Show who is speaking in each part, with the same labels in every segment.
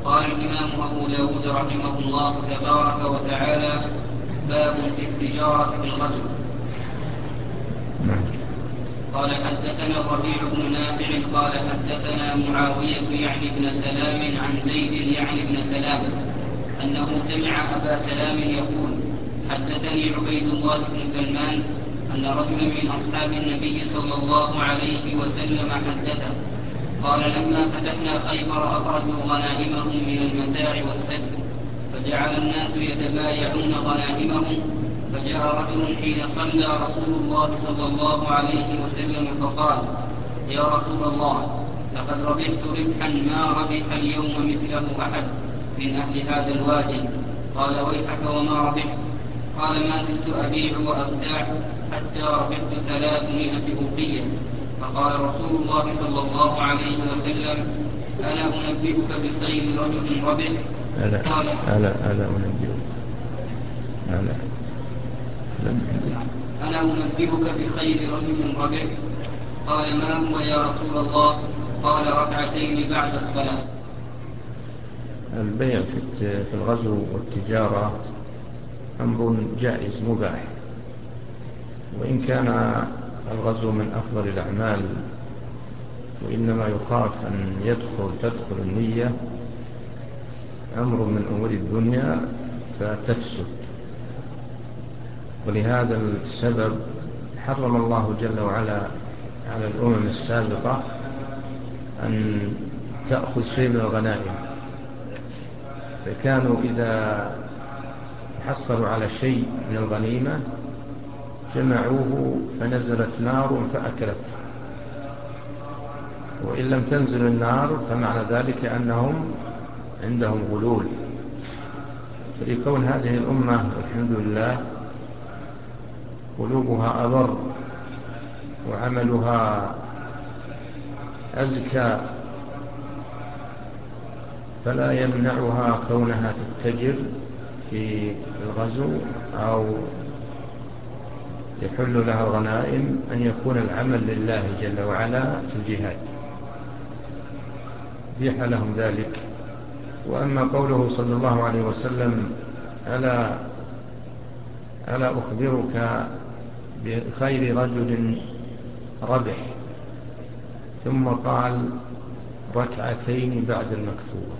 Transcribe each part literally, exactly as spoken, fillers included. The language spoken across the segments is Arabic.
Speaker 1: قال الإمام أبو داود رحمه الله تبارك وتعالى: باب في التجارة في الغزو. قال حدثنا الربيع بن نافع قال حدثنا معاوية يعني بن سلام عن زيد يعني بن سلام أنه سمع أبا سلام يقول: حدثني عبيد الله بن سلمان أن رجلا من أصحاب النبي صلى الله عليه وسلم حدثه قال: لما فتحنا خيبر أخرجوا غنائمهم من المتاع والسلم، فجعل الناس يتبايعون غنائمهم، فجاء رجل حين صلى رسول الله صلى الله عليه وسلم فقال: يا رسول الله، لقد ربحت ربحا ما ربح اليوم مثله أحد من أهل هذا الوادي. قال: ويحك وما ربحت؟ قال: ما زلت أبيع وأبتاع حتى ربحت ثلاثمائة أوقية. فقال رسول الله صلى الله عليه وسلم: ألا أنبئك بخير رجل ربح؟
Speaker 2: ألا
Speaker 1: قال:
Speaker 2: ألا ألا أنبئك ألا
Speaker 1: ألا أنبئك بخير رجل ربح؟ قال: ما هو يا رسول الله؟ قال: ركعتين بعد الصلاة.
Speaker 2: البيع في الغزو والتجارة أمر جائز مباح، وإن كان الغزو من أفضل الأعمال، وإنما يخاف أن يدخل تدخل النية أمر من أمور الدنيا فتفسد، ولهذا السبب حرم الله جل وعلا على الأمم السابقة أن تأخذ شيء من الغنائم، فكانوا إذا تحصلوا على شيء من الغنيمة جمعوه فنزلت نار فأكلت، وإن لم تنزل النار فمعنى ذلك أنهم عندهم غلول. فلكون هذه الأمة والحمد لله قلوبها أبر وعملها أزكى، فلا يمنعها كونها تتجر في الغزو أو يحل لها غنائم أن يكون العمل لله جل وعلا في الجهاد، بيح لهم ذلك. وأما قوله صلى الله عليه وسلم: ألا, ألا أخبرك بخير رجل ربح، ثم قال: ركعتين بعد المكتوبة،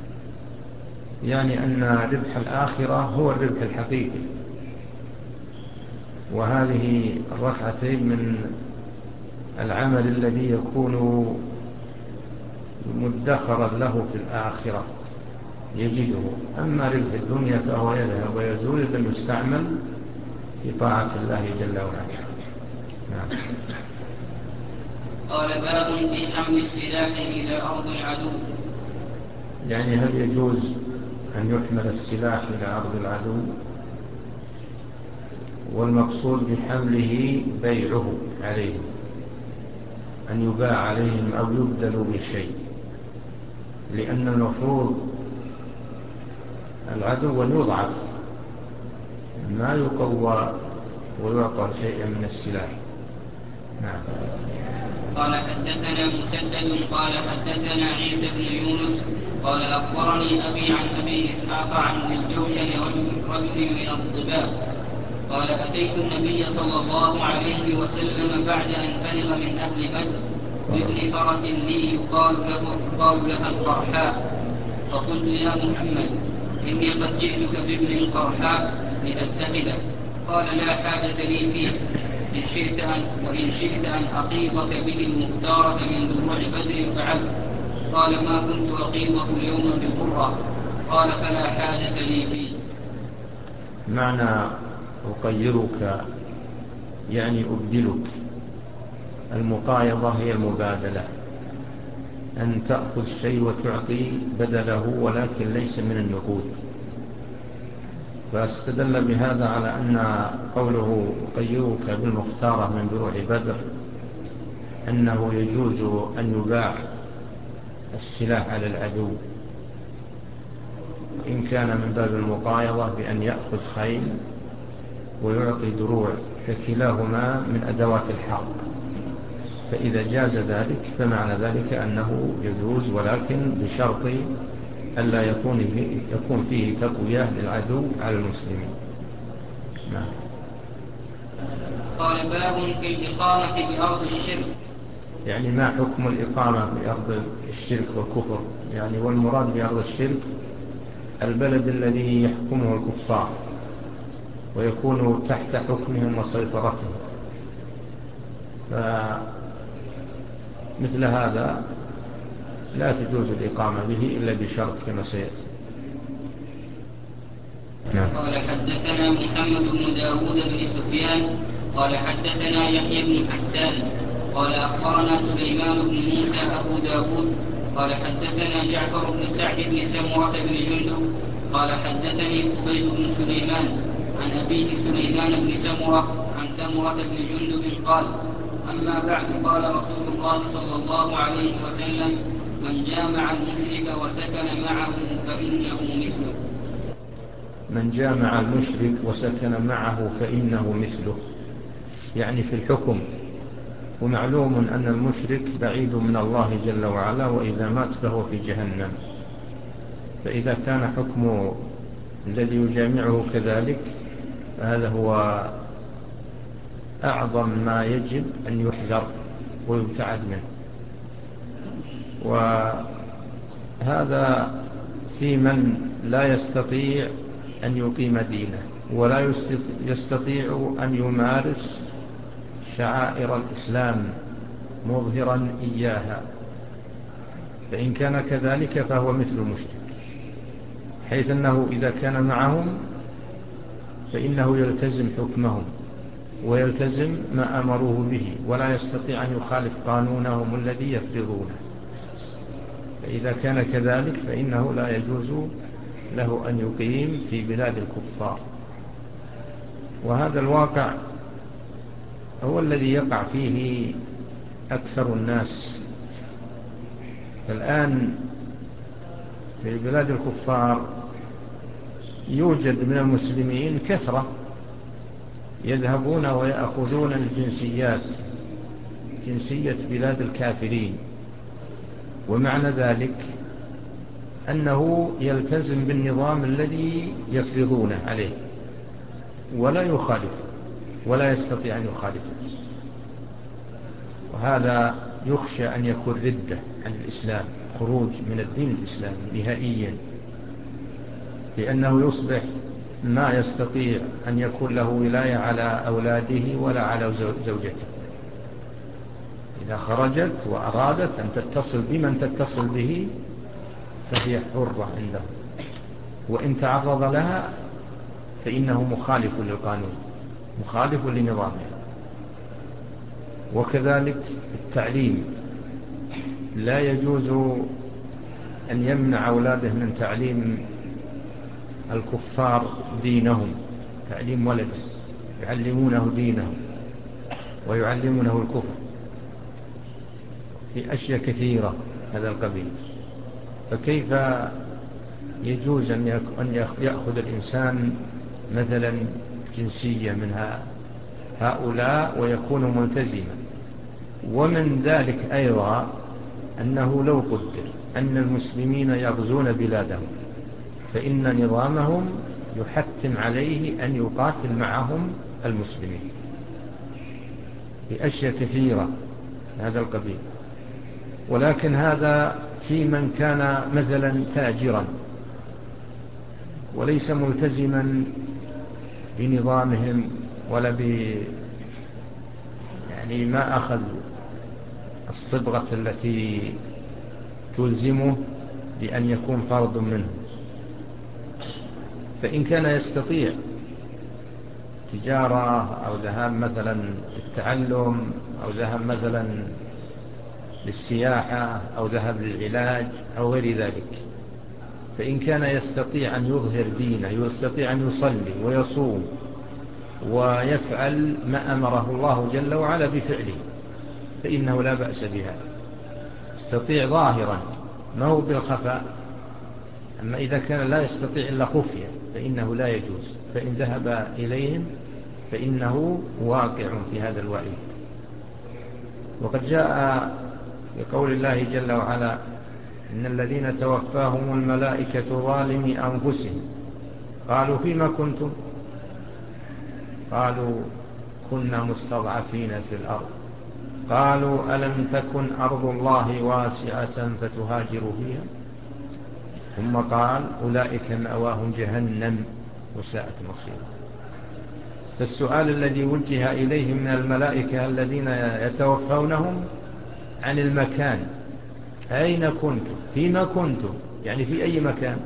Speaker 2: يعني أن ربح الآخرة هو الربح الحقيقي، وهذه الركعتين من العمل الذي يكون مدخرا له في الآخرة يجده. أما ربح الدنيا فهو يذهب ويزول بالمستعمل في طاعة الله جل وعلا. نعم.
Speaker 1: قال: باب في حمل السلاح إلى أرض العدو.
Speaker 2: يعني هل يجوز أن يحمل السلاح إلى أرض العدو؟ والمقصود بحمله بيعه عليهم، أن يباع عليهم أو يبدل بشيء، لأن المفروض العدو يضعف، ما يقوى ويعطى شيئا من السلاح. نعم.
Speaker 1: قال: حدثنا مسدد قال حدثنا عيسى بن يونس قال أخبرني أبي عن أبي إسحاق عن الجوشن رجل من الضباط قال: أتيت النبي صلى الله عليه وسلم بعد أن فرغ من أهل بدر بابن فرس لي يقال له يقال لها القرحاء، فقلت: يا محمد، إني قد جئتك بابن القرحاء لتتخذه. قال: لا حاجة لي فيه، إن شئت أن وإن شئت أن أقيضك به المختارة من دروع بدر فعلت. قال: ما كنت أقيضه اليوم بقرة. قال: فلا حاجة لي فيه.
Speaker 2: معنى أقيرك يعني أبدلك. المقايضة هي المبادلة، أن تأخذ شيء وتعطي بدله ولكن ليس من النقود. فاستدل بهذا على أن قوله أقيرك بالمختارة من دروع بدر أنه يجوز أن يباع السلاح على العدو، إن كان من باب المقايضة بأن يأخذ خيل ويعطي دروع، فكلاهما من أدوات الحرب، فإذا جاز ذلك فمعنى ذلك أنه يجوز، ولكن بشرط ألا يكون فيه, يكون فيه تقوية للعدو على المسلمين. نعم.
Speaker 1: قال باب في الإقامة بأرض الشرك.
Speaker 2: يعني ما حكم الإقامة بأرض الشرك والكفر؟ يعني والمراد بأرض الشرك البلد الذي يحكمه الكفار ويكون تحت حكمهم وسيطرتهم، فمثل هذا لا تجوز الإقامة به إلا بشرط كما سيأتي.
Speaker 1: نعم. قال حدثنا محمد بن داود بن سفيان قال حدثنا يحيى بن حسان قال أخبرنا سليمان بن موسى أبو داود قال حدثنا جعفر بن سعد بن سمرة بن جندب قال حدثني فضيل بن سليمان عن أبيه سليمان بن سمرة عن سمرة بن جندب قال أما بعد قال رسول الله صلى الله عليه وسلم من جامع المشرك وسكن معه فإنه مثله.
Speaker 2: من جامع المشرك وسكن معه فإنه مثله، يعني في الحكم. ومعلوم أن المشرك بعيد من الله جل وعلا، وإذا مات فهو في جهنم. فإذا كان حكم الذي يجامعه كذلك فهذا هو أعظم ما يجب أن يحذر ويبتعد منه. وهذا في من لا يستطيع أن يقيم دينه ولا يستطيع أن يمارس شعائر الإسلام مظهرا إياها، فإن كان كذلك فهو مثل المشرك، حيث أنه إذا كان معهم فإنه يلتزم حكمهم ويلتزم ما أمروه به ولا يستطيع أن يخالف قانونهم الذي يفرضونه. فإذا كان كذلك فإنه لا يجوز له أن يقيم في بلاد الكفار. وهذا الواقع هو الذي يقع فيه أكثر الناس الآن. في بلاد الكفار يوجد من المسلمين كثرة يذهبون ويأخذون الجنسيات، جنسية بلاد الكافرين، ومعنى ذلك أنه يلتزم بالنظام الذي يفرضونه عليه ولا يخالف ولا يستطيع أن يخالف. وهذا يخشى أن يكون ردة عن الإسلام، خروج من الدين الإسلامي نهائيا، لأنه يصبح ما يستطيع أن يكون له ولاية على أولاده ولا على زوجته. إذا خرجت وأرادت أن تتصل بمن تتصل به فهي حرة عنده، وإن تعرض لها فإنه مخالف للقانون مخالف لنظامه. وكذلك التعليم، لا يجوز أن يمنع أولاده من تعليم الكفار دينهم، تعليم ولده يعلمونه دينه ويعلمونه الكفر في أشياء كثيرة هذا القبيل. فكيف يجوز أن يأخذ الإنسان مثلا جنسية من هؤلاء ويكون ملتزما؟ ومن ذلك أيضا أنه لو قدر أن المسلمين يغزون بلادهم فإن نظامهم يحتم عليه أن يقاتل معهم المسلمين بأشياء كثيرة هذا القبيل. ولكن هذا في من كان مثلا تاجرا وليس ملتزما بنظامهم ولا ب يعني ما أخذ الصبغة التي تلزمه بأن يكون فرد منه. فإن كان يستطيع تجارة أو ذهاب مثلا للتعلم أو ذهاب مثلا للسياحة أو ذهاب للعلاج أو غير ذلك، فإن كان يستطيع أن يظهر دينه، يستطيع أن يصلي ويصوم ويفعل ما أمره الله جل وعلا بفعله، فإنه لا بأس بها، يستطيع ظاهرا ما هو بالخفاء. أما إذا كان لا يستطيع إلا خفية فإنه لا يجوز، فإن ذهب إليهم فإنه واقع في هذا الوعيد. وقد جاء بقول الله جل وعلا إن الذين توفاهم الملائكة ظالمي أنفسهم قالوا فيما كنتم؟ قالوا كنا مستضعفين في الأرض. قالوا ألم تكن أرض الله واسعة فتهاجروا فيها؟ ثم قال أولئك مأواهم جهنم وساءت مصيرا. فالسؤال الذي وجه إليهم من الملائكة الذين يتوفونهم عن المكان، أين كنتم؟ فيما كنتم؟ يعني في أي مكان؟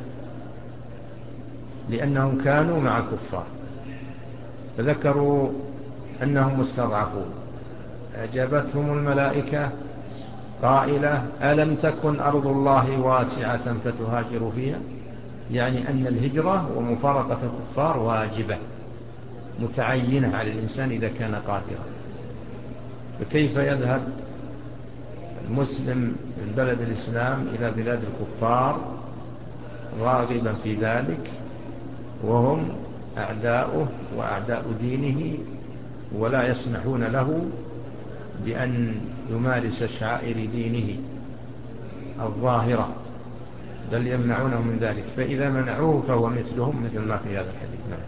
Speaker 2: لأنهم كانوا مع الكفار فذكروا أنهم مستضعفون. أجابتهم الملائكة قائلة ألم تكن أرض الله واسعة فتهاجروا فيها؟ يعني أن الهجرة ومفارقة الكفار واجبة متعينة على الإنسان إذا كان قادرا. فكيف يذهب المسلم من بلد الإسلام إلى بلاد الكفار راغبا في ذلك وهم أعداؤه وأعداء دينه، ولا يسمحون له بأن يمارس شعائر دينه الظاهرة، بل يمنعونه من ذلك. فإذا منعوه فهو مثلهم، مثل ما في هذا الحديث. نعم.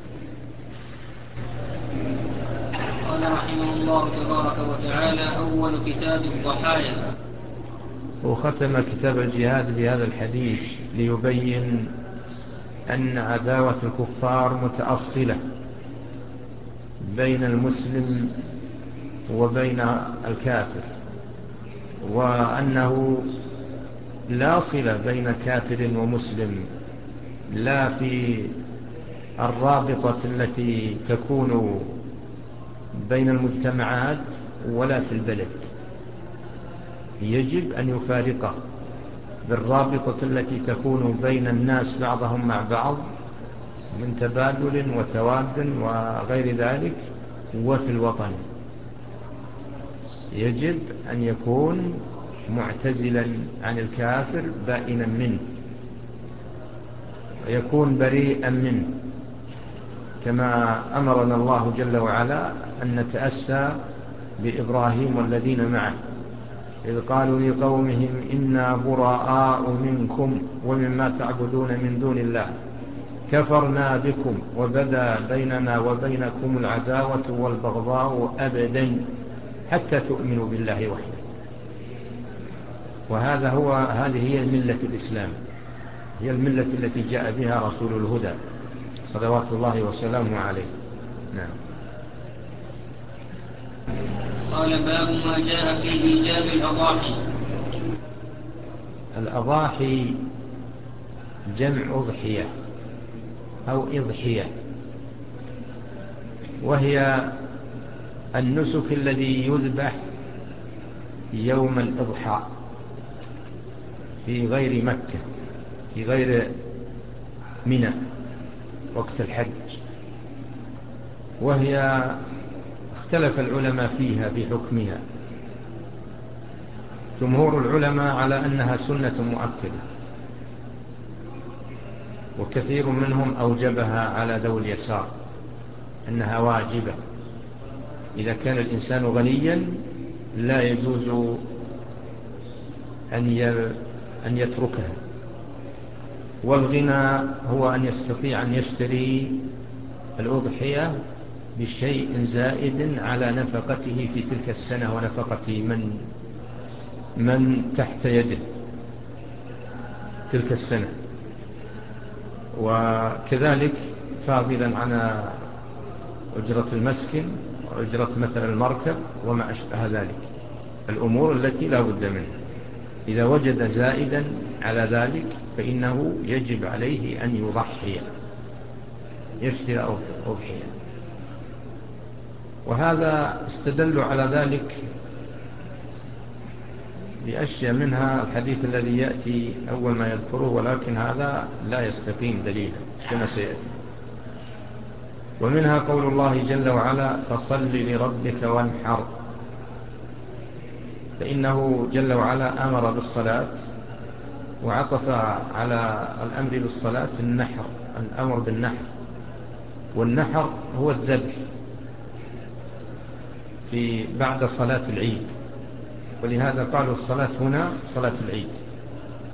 Speaker 1: قال رحمه الله تبارك وتعالى: أول كتاب الضحايا.
Speaker 2: وختم كتاب الجهاد بهذا الحديث ليبين أن عداوة الكفار متأصلة بين المسلم وبين الكافر، وأنه لا صلة بين كافر ومسلم، لا في الرابطة التي تكون بين المجتمعات ولا في البلد. يجب أن يفارقه بالرابطة التي تكون بين الناس بعضهم مع بعض من تبادل وتواد وغير ذلك، وفي الوطن يجب أن يكون معتزلا عن الكافر بائنا منه ويكون بريئا منه، كما أمرنا الله جل وعلا أن نتأسى بإبراهيم والذين معه إذ قالوا لقومهم إنا براء منكم ومما تعبدون من دون الله كفرنا بكم وبدا بيننا وبينكم العداوة والبغضاء أبدا حتى تؤمنوا بالله وحده. وهذا هو هذه هي الملة الإسلام، هي الملة التي جاء بها رسول الهدى صلوات الله وسلامه عليه. نعم.
Speaker 1: قال: باب ما جاء في إيجاب الأضاحي.
Speaker 2: الأضاحي جمع أضحية أو إضحية، وهي النسك الذي يذبح يوم الإضحى في غير مكة، في غير منى وقت الحج، وهي اختلف العلماء فيها في حكمها. جمهور العلماء على أنها سنة مؤكدة، وكثير منهم أوجبها على ذوي اليسار أنها واجبة. إذا كان الإنسان غنيا لا يجوز أن يتركها، والغنى هو أن يستطيع أن يشتري الأضحية بشيء زائد على نفقته في تلك السنة ونفقة من من تحت يده تلك السنة، وكذلك فاضلا عن أجرة المسكن وأجرة مثل المركب وما أشبه ذلك، الأمور التي لا بد منها. إذا وجد زائدا على ذلك فإنه يجب عليه أن يضحي، يشتري أضحية. وهذا استدلوا على ذلك بأشياء منها الحديث الذي يأتي أول ما يذكره، ولكن هذا لا يستقيم دليلا كما سيأتي. ومنها قول الله جل وعلا: فصل لربك وانحر، فإنه جل وعلا أمر بالصلاة وعطف على الأمر بالصلاة النحر، الأمر بالنحر، والنحر هو الذبح في بعد صلاة العيد، ولهذا قالوا الصلاة هنا صلاة العيد.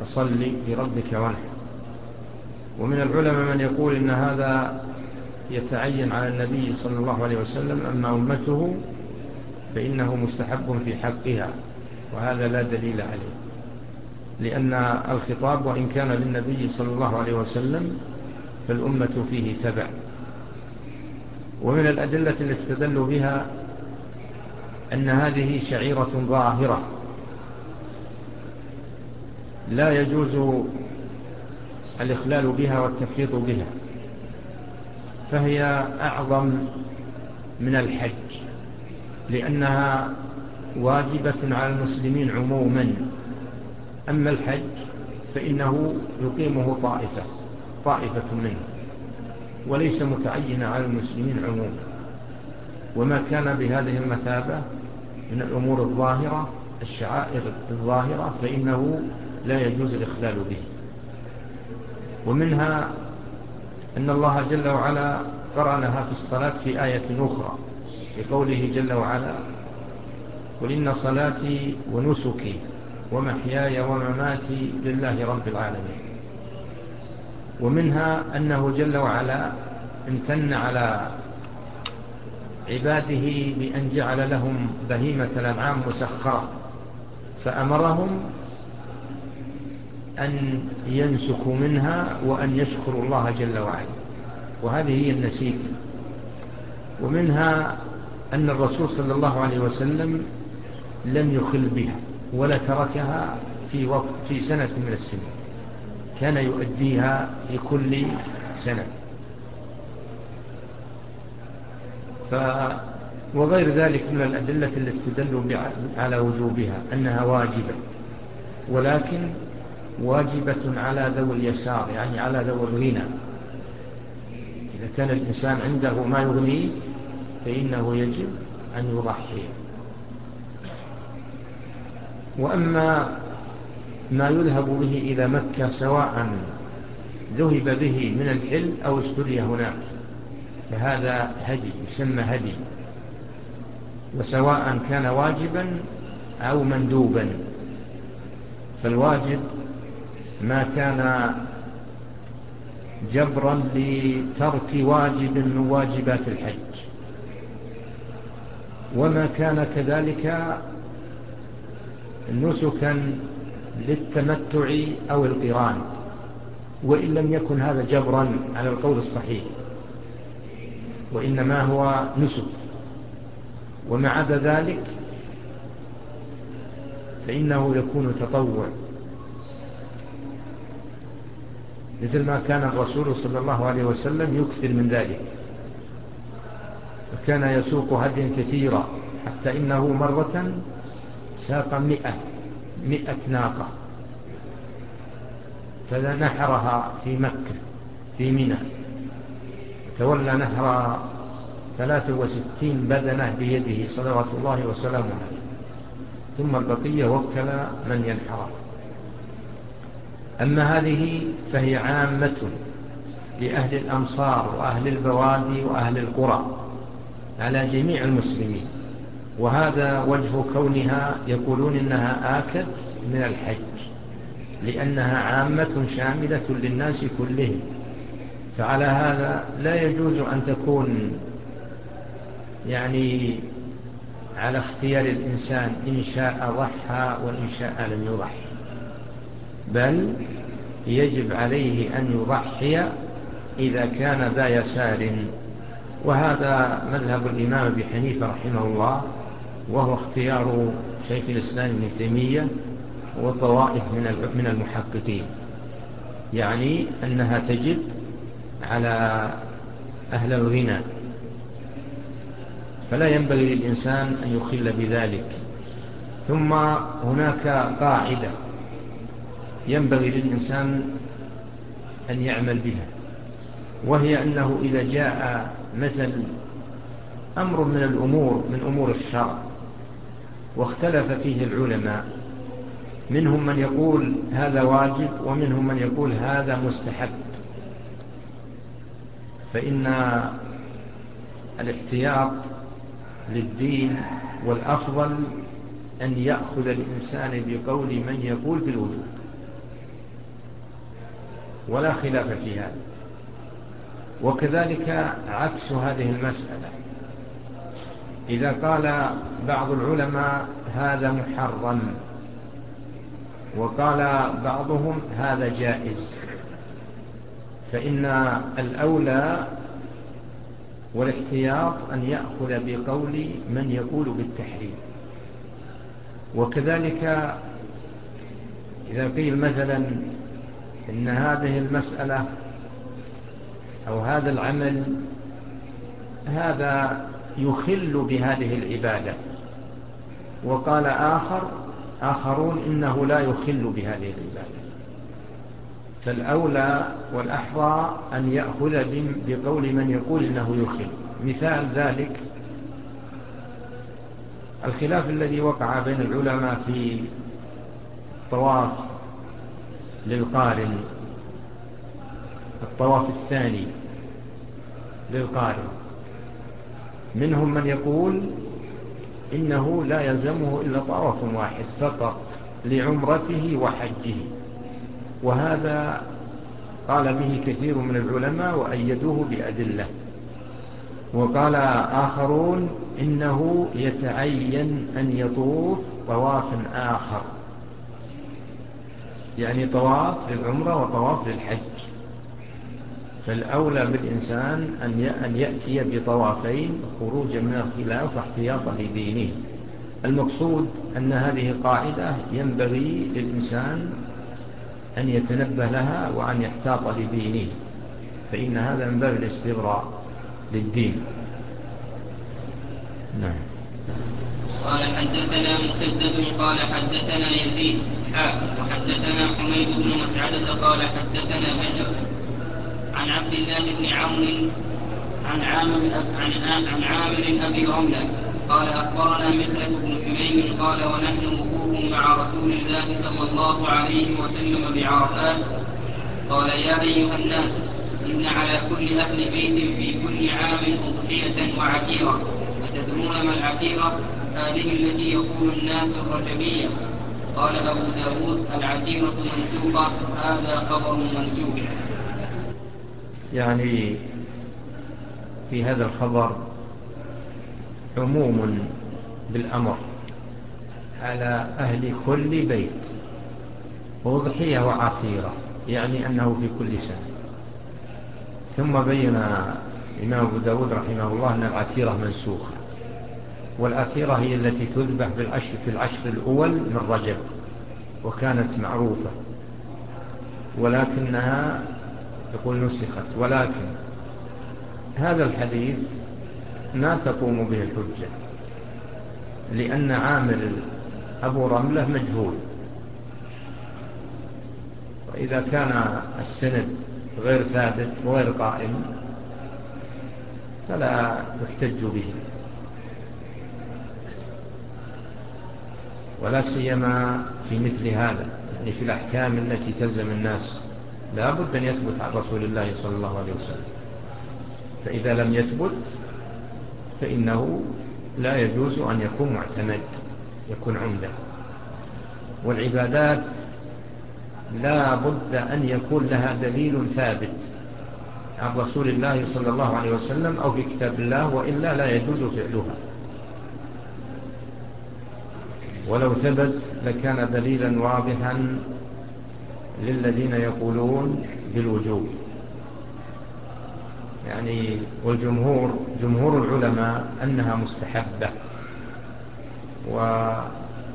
Speaker 2: فصل لربك وانحر. ومن العلماء من يقول إن هذا يتعين على النبي صلى الله عليه وسلم، أما أمته فإنه مستحب في حقها، وهذا لا دليل عليه، لأن الخطاب وإن كان للنبي صلى الله عليه وسلم فالأمة فيه تبع. ومن الأدلة التي استدلوا بها أن هذه شعيرة ظاهرة لا يجوز الإخلال بها والتفريط بها، فهي أعظم من الحج، لأنها واجبة على المسلمين عموما. أما الحج فإنه يقيمه طائفة طائفة منه، وليس متعين على المسلمين عموما. وما كان بهذه المثابة من الأمور الظاهرة، الشعائر الظاهرة، فإنه لا يجوز الإخلال به. ومنها أن الله جل وعلا قرأنها في الصلاة في آية أخرى، بقوله جل وعلا: قل إن صلاتي ونسكي ومحياي ومماتي لله رب العالمين. ومنها أنه جل وعلا امتن على عباده بأن جعل لهم بهيمة الأنعام مسخرة، فأمرهم أن ينسكوا منها وأن يشكروا الله جل وعلا، وهذه هي النسيك. ومنها أن الرسول صلى الله عليه وسلم لم يخل بها ولا تركها في وقت في سنة من السنين، كان يؤديها في كل سنة. ف وغير ذلك من الأدلة اللي استدلوا على وجوبها أنها واجبة، ولكن واجبة على ذوي اليسار، يعني على ذوي الغنى. إذا كان الإنسان عنده ما يغنيه فإنه يجب أن يضحي. وأما ما يذهب به إلى مكة سواء ذهب به من الحل أو اشتري هناك فهذا هدي، يسمى هدي، وسواء كان واجبا أو مندوبا. فالواجب ما كان جبرا لترك واجب من واجبات الحج، وما كان كذلك نسكا للتمتع أو القران، وإن لم يكن هذا جبرا على القول الصحيح، وإنما هو نسك. وما عدا ذلك فإنه يكون تطوع، مثل ما كان الرسول صلى الله عليه وسلم يكثر من ذلك، وكان يسوق هديا كثيرا، حتى إنه مرة ساق مئة مئة ناقة فنحرها في مكة في منى، تولى نحر ثلاث وستين بدنة بيده صلوات الله وسلامه عليه، ثم البقية وكل من ينحرها. أما هذه فهي عامة لأهل الأمصار وأهل البوادي وأهل القرى على جميع المسلمين، وهذا وجه كونها يقولون إنها آكد من الحج، لأنها عامة شاملة للناس كلهم. فعلى هذا لا يجوز أن تكون يعني على اختيار الإنسان، إن شاء ضحى وإن شاء لم يضحي، بل يجب عليه أن يضحي إذا كان ذا يسار. وهذا مذهب الإمام أبي حنيفة رحمه الله، وهو اختيار شيخ الإسلام ابن تيمية والطوائف من المحققين، يعني أنها تجب على أهل الغنى، فلا ينبغي للإنسان أن يخل بذلك. ثم هناك قاعدة ينبغي للإنسان أن يعمل بها، وهي أنه إذا جاء مثل أمر من الأمور من أمور الشرع واختلف فيه العلماء، منهم من يقول هذا واجب ومنهم من يقول هذا مستحب، فإن الاحتياط للدين والأفضل أن يأخذ الإنسان بقول من يقول بالوجوب، ولا خلاف في هذا. وكذلك عكس هذه المسألة، إذا قال بعض العلماء هذا محرم وقال بعضهم هذا جائز، فإن الأولى والاحتياط أن يأخذ بقول من يقول بالتحريم. وكذلك إذا قيل مثلا إن هذه المسألة أو هذا العمل هذا يخل بهذه العبادة، وقال آخر آخرون إنه لا يخل بهذه العبادة، فالأولى والأحرى أن يأخذ بقول من يقول إنه يخل. مثال ذلك الخلاف الذي وقع بين العلماء في الطواف للقارن، الطواف الثاني للقارن، منهم من يقول إنه لا يلزمه إلا طواف واحد فقط لعمرته وحجه، وهذا قال به كثير من العلماء وأيدوه بأدلة. وقال آخرون إنه يتعين أن يطوف طواف آخر، يعني طواف للعمرة وطواف للحج، فالأولى بالإنسان أن يأتي بطوافين خروجا من الخلاف واحتياطا لدينه. المقصود أن هذه قاعدة ينبغي للإنسان أن يتنبه لها وأن يحتاط لدينه، فإن هذا من باب الاستبراء للدين. نعم.
Speaker 1: قال حدثنا مسدد قال حدثنا يزيد وحدثنا حميد بن مسعدة قال حدثنا بشر عن عبد الله بن عون عن عامر عن عن عامر أبي رملة قال أخبرنا مثلة بن سليم قال ونحن وقوف مع رسول الله صلى الله عليه وسلم بعرفات قال يا أيها الناس إن على كل أهل بيت في كل عام أضحية وعتيرة، أتدرون ما العتيرة؟ هذه التي يقول الناس الرجبية. قال أبو داود العتيرة منسوخة، هذا خبر منسوخ.
Speaker 2: يعني في هذا الخبر عموم بالأمر على أهل كل بيت، وضحية وعتيرة يعني أنه في كل سنة. ثم بين الإمام أبو داود رحمه الله أن العتيرة منسوخة، والعتيرة هي التي تذبح بالعشر في العشر الأول من رجب، وكانت معروفة، ولكنها يقول نسخت. ولكن هذا الحديث ما تقوم به الحجة، لأن عامر أبو رملة مجهول، وإذا كان السند غير ثابت وغير قائم فلا يحتج به، ولا سيما في مثل هذا، يعني في الأحكام التي تلزم الناس لا بد أن يثبت عن رسول الله صلى الله عليه وسلم، فإذا لم يثبت فإنه لا يجوز أن يكون معتمد، يكون عمدة. والعبادات لا بد أن يكون لها دليل ثابت عن رسول الله صلى الله عليه وسلم أو في كتاب الله، وإلا لا يجوز فعلها. ولو ثبت لكان دليلا واضحا للذين يقولون بالوجوب، يعني والجمهور جمهور العلماء أنها مستحبة. وعند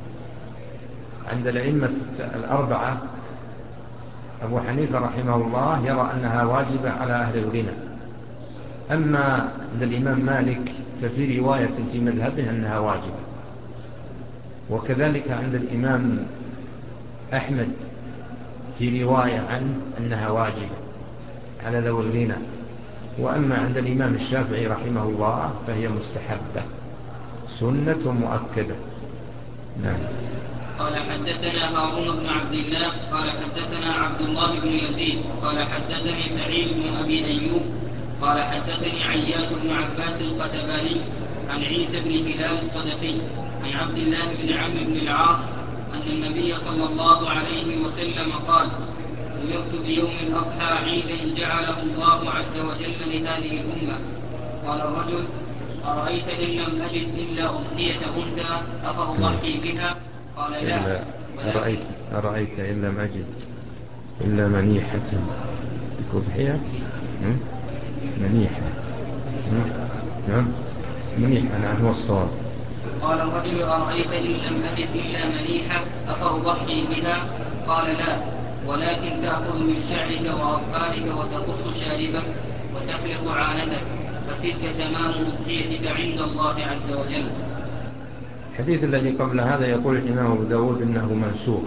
Speaker 2: الأئمة الأربعة أبو حنيفة رحمه الله يرى أنها واجبة على أهل الغنى، أما عند الإمام مالك ففي رواية في مذهبه أنها واجبة، وكذلك عند الإمام أحمد في رواية عن أنها واجبة على ذوي الغنى، وأما عند الإمام الشافعي رحمه الله فهي مستحبة سنة مؤكدة. نعم.
Speaker 1: قال حدثنا هارون بن عبد الله قال حدثنا عبد الله بن يزيد قال حدثني سعيد بن أبي أيوب قال حدثني عياش بن عباس القتباني عن عيسى بن هلال الصدقي عن عبد الله بن عمرو بن العاص أن النبي صلى الله عليه وسلم قال أمرت بيوم الأضحى عيدا جعله الله عز وجل لهذه الأمة. قال الرجل: أرأيت إن لم أجد إلا أضحية أنثى أفأضحي بها؟ قال: لا.
Speaker 2: أرأيت, أرأيت إن لم أجد إلا منيحة أضحية. منيحة. نعم منيحة. نعم هو الصواب.
Speaker 1: قال الرجل: أرأيت إن لم أجد إلا منيحة أفأضحي بها؟ قال: لا، ولكن تأخذ من شعرك وأظفارك وتقص شاربك وتخلق عانتك، فتلك تمام أضحيتك عند الله عز وجل.
Speaker 2: الحديث الذي قبل هذا يقول الإمام أبو داود إنه منسوخ.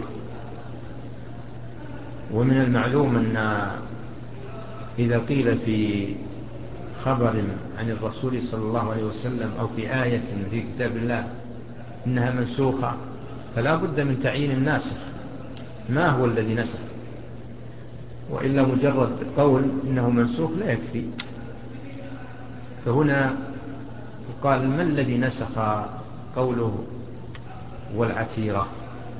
Speaker 2: ومن المعلوم أن إذا قيل في خبر عن الرسول صلى الله عليه وسلم أو في آية في كتاب الله إنها منسوخة فلا بد من تعيين الناسخ، ما هو الذي نسخ، وإلا مجرد قول إنه منسوخ لا يكفي. فهنا قال: ما الذي نسخ قوله والعتيرة؟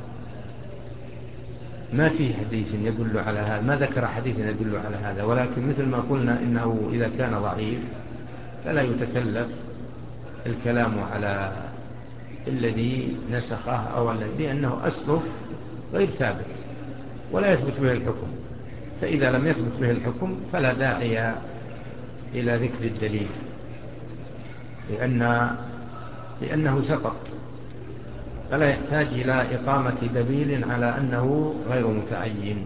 Speaker 2: ما في حديث يدل على هذا، ما ذكر حديث يدل على هذا، ولكن مثل ما قلنا إنه إذا كان ضعيف فلا يتكلف الكلام على الذي نسخه أو الذي، لأنه أصله غير ثابت ولا يثبت به الحكم، فإذا لم يثبت به الحكم فلا داعي إلى ذكر الدليل، لأن لأنه سقط، فلا يحتاج إلى إقامة دليل على أنه غير متعين.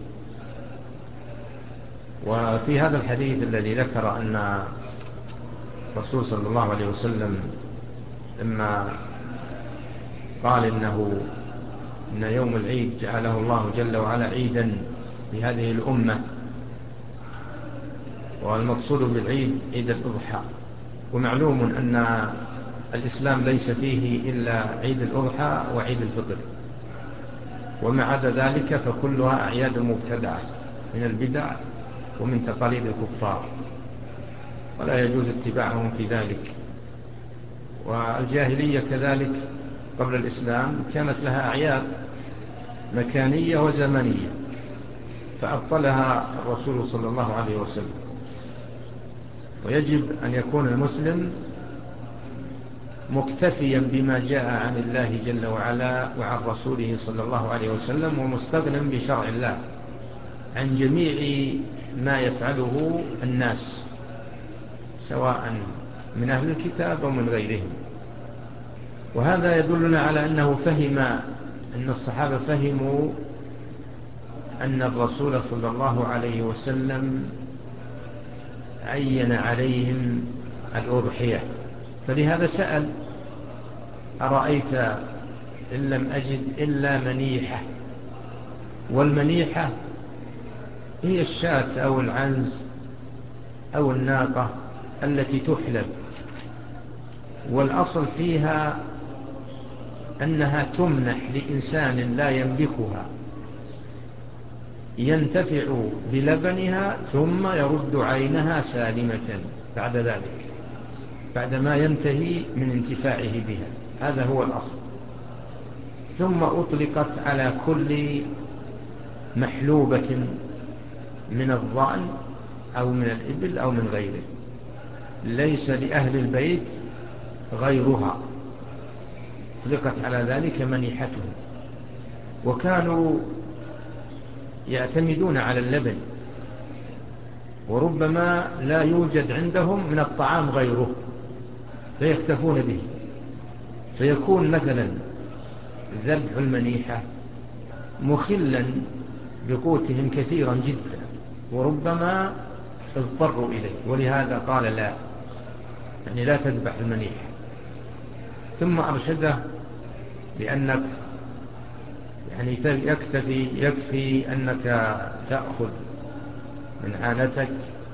Speaker 2: وفي هذا الحديث الذي ذكر أن الرسول صلى الله عليه وسلم لما قال إنه إن يوم العيد جعله الله جل وعلا عيدا لهذه الأمة، والمقصود بالعيد عيد الأضحى، ومعلوم أن الإسلام ليس فيه إلا عيد الأضحى وعيد الفطر، وما عدا ذلك فكلها أعياد مبتدعة من البدع ومن تقاليد الكفار، ولا يجوز اتباعهم في ذلك. والجاهلية كذلك قبل الإسلام كانت لها أعياد مكانية وزمنية فأبطلها الرسول صلى الله عليه وسلم. ويجب أن يكون المسلم مكتفيا بما جاء عن الله جل وعلا وعن رسوله صلى الله عليه وسلم، ومستغنم بشرع الله عن جميع ما يفعله الناس سواء من أهل الكتاب أو من غيرهم. وهذا يدلنا على أنه فهم أن الصحابة فهموا أن الرسول صلى الله عليه وسلم عين عليهم الأضحية، فلهذا سأل: أرأيت إن لم أجد إلا منيحة. والمنيحة هي الشاة أو العنز أو الناقة التي تحلب، والأصل فيها أنها تمنح لإنسان لا يملكها ينتفع بلبنها ثم يرد عينها سالمة بعد ذلك، بعدما ينتهي من انتفاعه بها. هذا هو الأصل. ثم أطلقت على كل محلوبة من الضأن أو من الإبل أو من غيره، ليس لأهل البيت غيرها، أطلقت على ذلك منيحتهم. وكانوا يعتمدون على اللبن، وربما لا يوجد عندهم من الطعام غيره فيختفون به، فيكون مثلا ذبح المنيحة مخلا بقوتهم كثيرا جدا، وربما اضطروا إليه، ولهذا قال: لا، يعني لا تذبح المنيحة. ثم أرشده بأنك يعني يكتفي يكفي أنك تأخذ من عانتك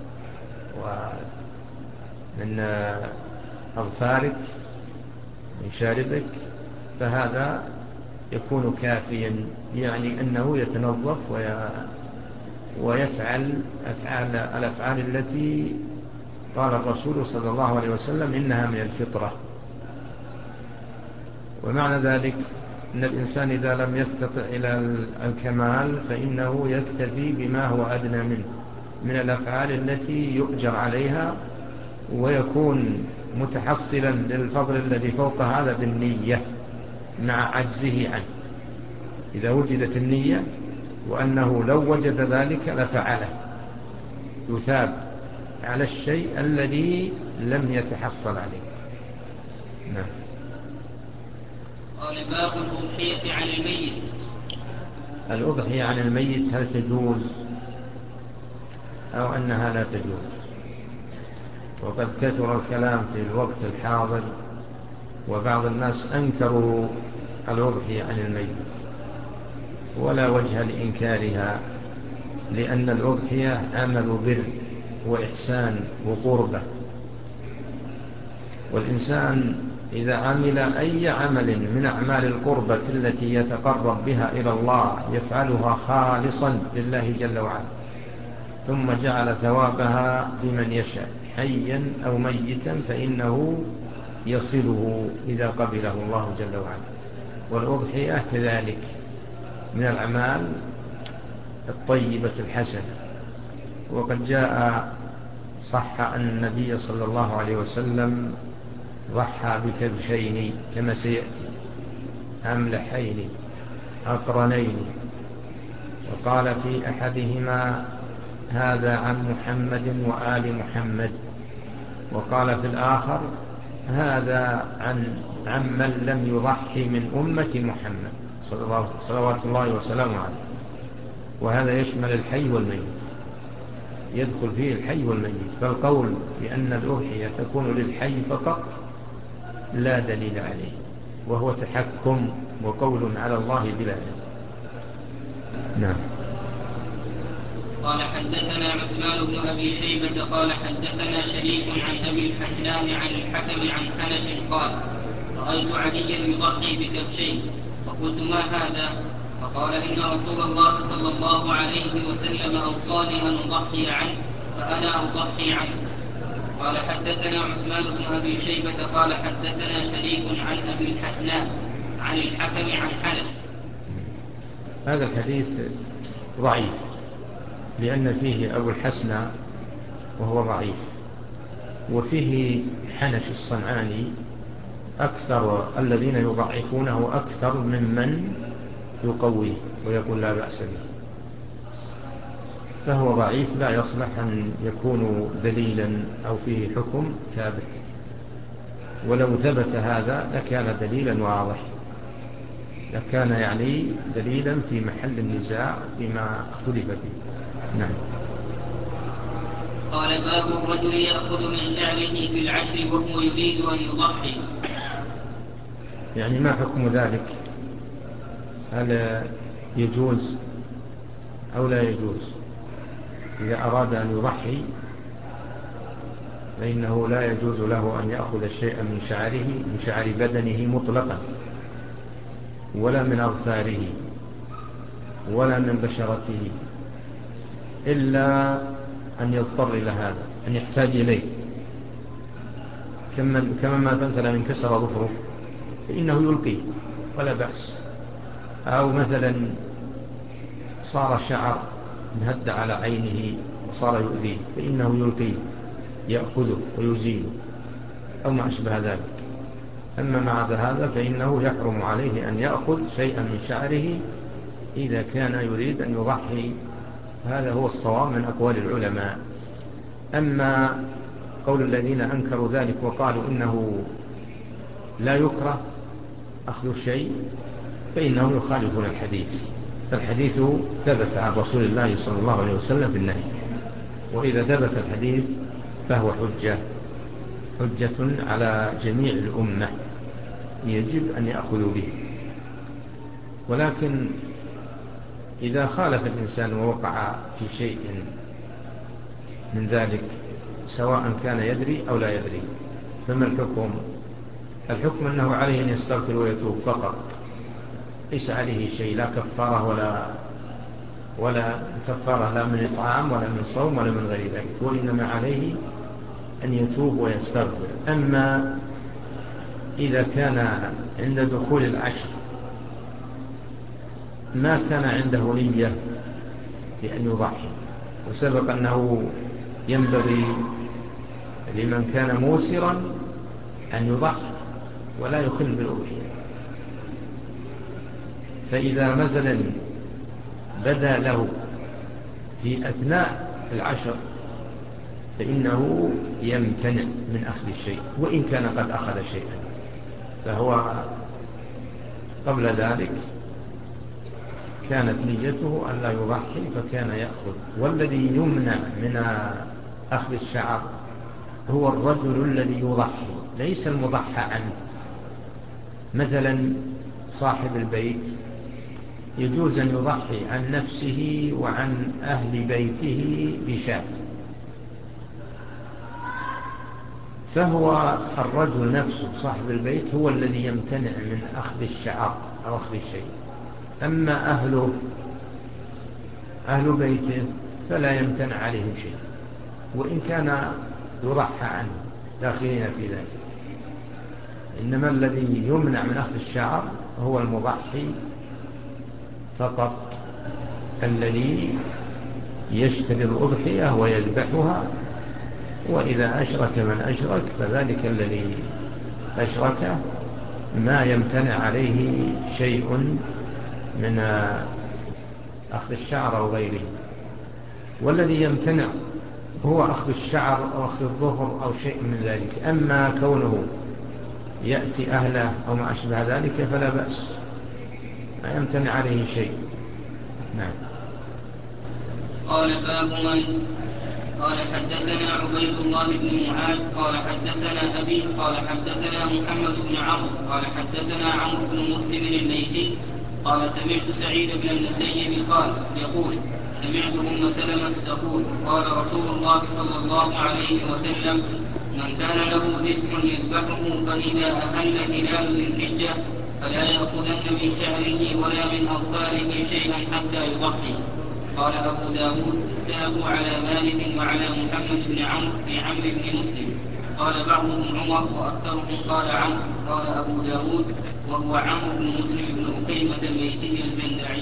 Speaker 2: ومن أظفارك من شاربك، فهذا يكون كافيا، يعني أنه يتنظف ويفعل أفعال الأفعال التي قال الرسول صلى الله عليه وسلم إنها من الفطرة. ومعنى ذلك أن الإنسان إذا لم يستطع إلى الكمال فإنه يكتفي بما هو أدنى منه من الأفعال التي يؤجر عليها، ويكون متحصلا للفضل الذي فوق هذا بالنية مع عجزه عنه. إذا وجدت النية وأنه لو وجد ذلك لفعله يثاب على الشيء الذي لم يتحصل عليه. نعم.
Speaker 1: قال باب الأضحية عن الميت.
Speaker 2: الأضحية عن الميت هل تجوز أو أنها لا تجوز؟ وقد كثر الكلام في الوقت الحاضر، وبعض الناس أنكروا الأضحية عن الميت، ولا وجه لإنكارها، لأن الأضحية عمل بر وإحسان وقربة، والإنسان إذا عمل أي عمل من أعمال القربة التي يتقرب بها إلى الله يفعلها خالصا لله جل وعلا، ثم جعل ثوابها بمن يشاء حيا أو ميتا، فإنه يصله إذا قبله الله جل وعلا. والأضحية كذلك من الأعمال الطيبة الحسنة. وقد جاء صح أن النبي صلى الله عليه وسلم ضحى بكبشين كما سيأتي أملحين أقرنين، وقال في أحدهما هذا عن محمد وآل محمد، وقال في الآخر هذا عن عمن لم يضحي من أمة محمد صلوات الله وسلامه عليه. وهذا يشمل الحي والميت، يدخل فيه الحي والميت. فالقول بأن الأضحية تكون للحي فقط لا دليل عليه، وهو تحكم وقول على الله بلا علم. نعم.
Speaker 1: قال حدثنا عثمان بن أبي شيبة قال حدثنا شريك عن أبي الحسنان عن الحكم عن حنش قال رأيت عليا يضحي بكبشين فقلت ما هذا؟ فقال إن رسول الله صلى الله عليه وسلم أوصاني أن أضحي عنه فأنا أضحي عنه. قال حدثنا عثمان بن أبي شيبة قال حدثنا شريك عن أبي الحسنان عن الحكم عن حنش.
Speaker 2: هذا الحديث ضعيف لأن فيه أبو الحسنى وهو ضعيف، وفيه حنش الصنعاني أكثر الذين يضعفونه أكثر ممن يقويه ويقول لا بأس به، فهو ضعيف لا يصلح أن يكون دليلا أو فيه حكم ثابت. ولو ثبت هذا لكان دليلا واضح، لكان يعني دليلا في محل النزاع فيما اختلف فيه. نعم.
Speaker 1: قال باب الرجل يأخذ من شعره في العشر وهو يريد أن يضحي.
Speaker 2: يعني ما حكم ذلك؟ هل يجوز أو لا يجوز؟ إذا أراد أن يضحي فإنه لا يجوز له أن يأخذ شيئا من شعره من شعر بدنه مطلقا، ولا من أظفاره ولا من بشرته، إلا أن يضطر إلى هذا، أن يحتاج إليه. كما ما مثلا انكسر ظهره فإنه يلقيه ولا بأس، أو مثلا صار شعر انهد على عينه وصار يؤذيه فإنه يلقيه يأخذه ويزيله أو ما أشبه ذلك. أما مع هذا فإنه يحرم عليه أن يأخذ شيئا من شعره إذا كان يريد أن يضحي. هذا هو الصواب من أقوال العلماء. أما قول الذين أنكروا ذلك وقالوا إنه لا يكره أخذ الشيء فإنهم يخالفون الحديث، فالحديث ثبت عن رسول الله صلى الله عليه وسلم بالنهي، وإذا ثبت الحديث فهو حجة حجة على جميع الأمة يجب أن يأخذوا به. ولكن إذا خالف الإنسان ووقع في شيء من ذلك سواء كان يدري أو لا يدري فما الحكم؟ الحكم أنه عليه أن يستغفر ويتوب فقط، ليس عليه شيء، لا كفارة ولا ولا كفارة لا من إطعام ولا من صوم ولا من غير ذلك، وإنما عليه أن يتوب ويستغفر. أما إذا كان عند دخول العشر ما كان عنده نية بأن يضحي، وسبق أنه ينبغي لمن كان موسرا أن يضحي ولا يخل بالأضحية. فإذا مثلا بدا له في أثناء العشر فإنه يمتنع من أخذ الشيء وإن كان قد أخذ شيئا، فهو قبل ذلك كانت نيته أن لا يضحي فكان يأخذ. والذي يمنع من أخذ الشعر هو الرجل الذي يضحي ليس المضحى عنه. مثلا صاحب البيت يجوز أن يضحي عن نفسه وعن أهل بيته بشاة، فهو الرجل نفسه صاحب البيت هو الذي يمتنع من أخذ الشعر أو أخذ الشيء. أما أهله أهل بيته فلا يمتنع عليهم شيء وإن كان يضحى عنه داخلين في ذلك. إنما الذي يمنع من أخذ الشعر هو المضحي فقط، الذي يشتري الأضحية ويذبحها، وإذا أشرك من أشرك فذلك الذي أشرك ما يمتنع عليه شيء من أخذ الشعر أو غيره. والذي يمتنع هو أخذ الشعر أو أخذ الظهر أو شيء من ذلك. أما كونه يأتي أهله أو ما أشبه ذلك فلا بأس، ما يمتنع عليه شيء. نعم.
Speaker 1: قال باب من قال حدثنا عبيد الله بن معاذ قال حدثنا أبي قال حدثنا محمد بن عمرو قال حدثنا عمرو بن مسلم الليثي قال سمعت سعيد بن المسيب قال يقول سمعت أم سلمة تقول قال رسول الله صلى الله عليه وسلم من كان له ذبح يذبحه فإذا أهل هلال ذي الحجة فلا يأخذن من شعره ولا من أظفاره شيئا حتى يضحي. قال أبو داود اختلفوا على مالك وعلى محمد بن عمرو في عمرو بن مسلم، قال بعضهم عمر وأكثرهم قال عمرو. قال أبو داود وهو عمرو بن مسلم بن أكيمة الليثي الجندعي.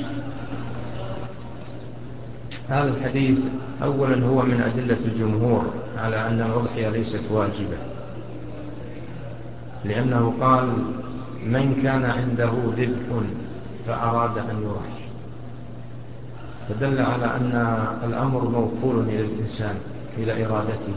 Speaker 2: هذا الحديث أولا هو من أدلة الجمهور على أن الأضحية ليست واجبة، لأنه قال من كان عنده ذبح فأراد أن يضحي، فدل على أن الأمر موكول إلى الإنسان إلى إرادته.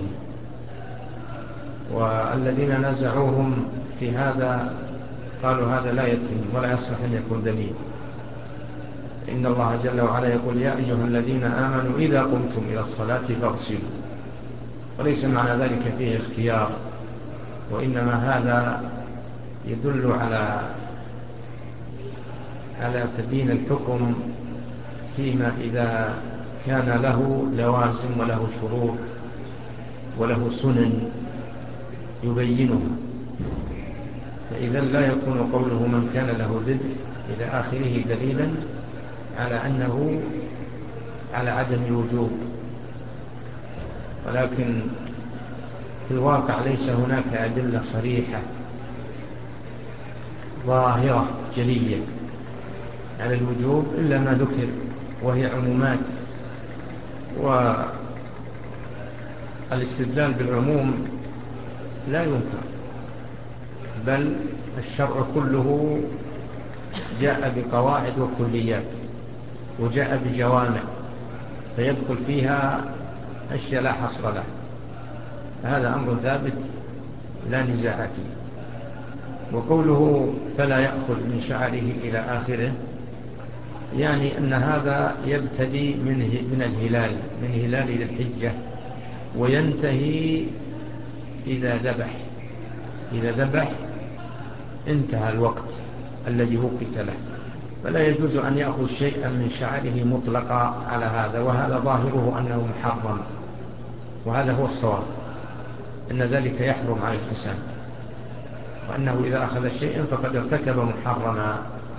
Speaker 2: والذين نزعوهم في هذا قالوا هذا لا يتم ولا يصلح أن يكون دليل. إن الله جل وعلا يقول يا أيها الذين آمنوا إذا قمتم إلى الصلاة فاغسلوا، وليس معنى ذلك فيه اختيار، وإنما هذا يدل على على تبيين الحكم فيما إذا كان له لوازم وله شروط وله سنن يبينه. فإذا لا يكون قوله من كان له ذبح إلى آخره دليلا على أنه على عدم الوجوب، ولكن في الواقع ليس هناك أدلة صريحة ظاهرة جلية على الوجوب إلا ما ذكر، وهي عمومات، والاستدلال بالعموم لا ينكر، بل الشرع كله جاء بقواعد وكليات وجاء بجوامع فيدخل فيها أشياء لا حصر له. هذا أمر ثابت لا نزاع فيه. وقوله فلا يأخذ من شعره إلى آخره يعني أن هذا يبتدي من من الهلال من هلال ذي الحجة وينتهي إذا ذبح. إذا ذبح انتهى الوقت الذي وقت له، فلا يجوز أن يأخذ شيئا من شعره مطلقا على هذا، وهذا ظاهره أنه محرم، وهذا هو الصواب، أن ذلك يحرم على الإنسان، وأنه إذا أخذ شيئا فقد ارتكب محرما،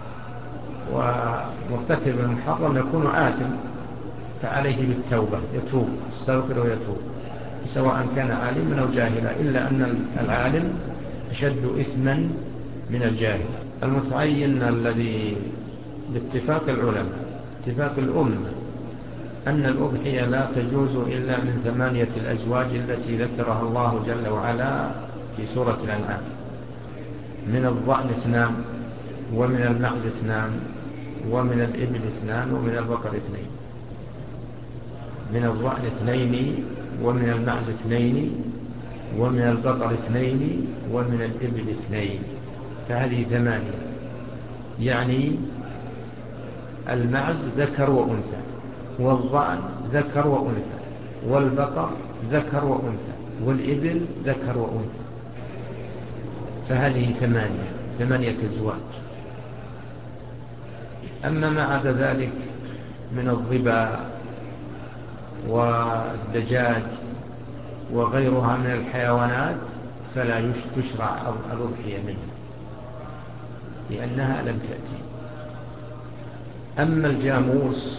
Speaker 2: ومرتكب المحرم يكون آثم، فعليه بالتوبة يتوب يستغفر ويتوب سواء كان عالما أو جاهلا، إلا أن العالم أشد إثما من الجاهل. المتعين الذي باتفاق العلماء اتفاق الأمة أن الأضحية لا تجوز إلا من ثمانية الأزواج التي ذكرها الله جل وعلا في سورة الأنعام. من الضأن اثنان، ومن المعز اثنان، ومن الإبل اثنان، ومن البقر اثنين. من الضأن اثنين، ومن المعز اثنين، ومن البقر اثنين، ومن الإبل اثنين. فهذه ثمانية، يعني المعز ذكر وأنثى، والضأن ذكر وأنثى، والبقر ذكر وأنثى، والإبل ذكر وأنثى. فهذه ثمانية ثمانية أزواج. أما ما عدا ذلك من الظبا والدجاج وغيرها من الحيوانات فلا تشرع الأضحية منها لأنها لم تأتي. أما الجاموس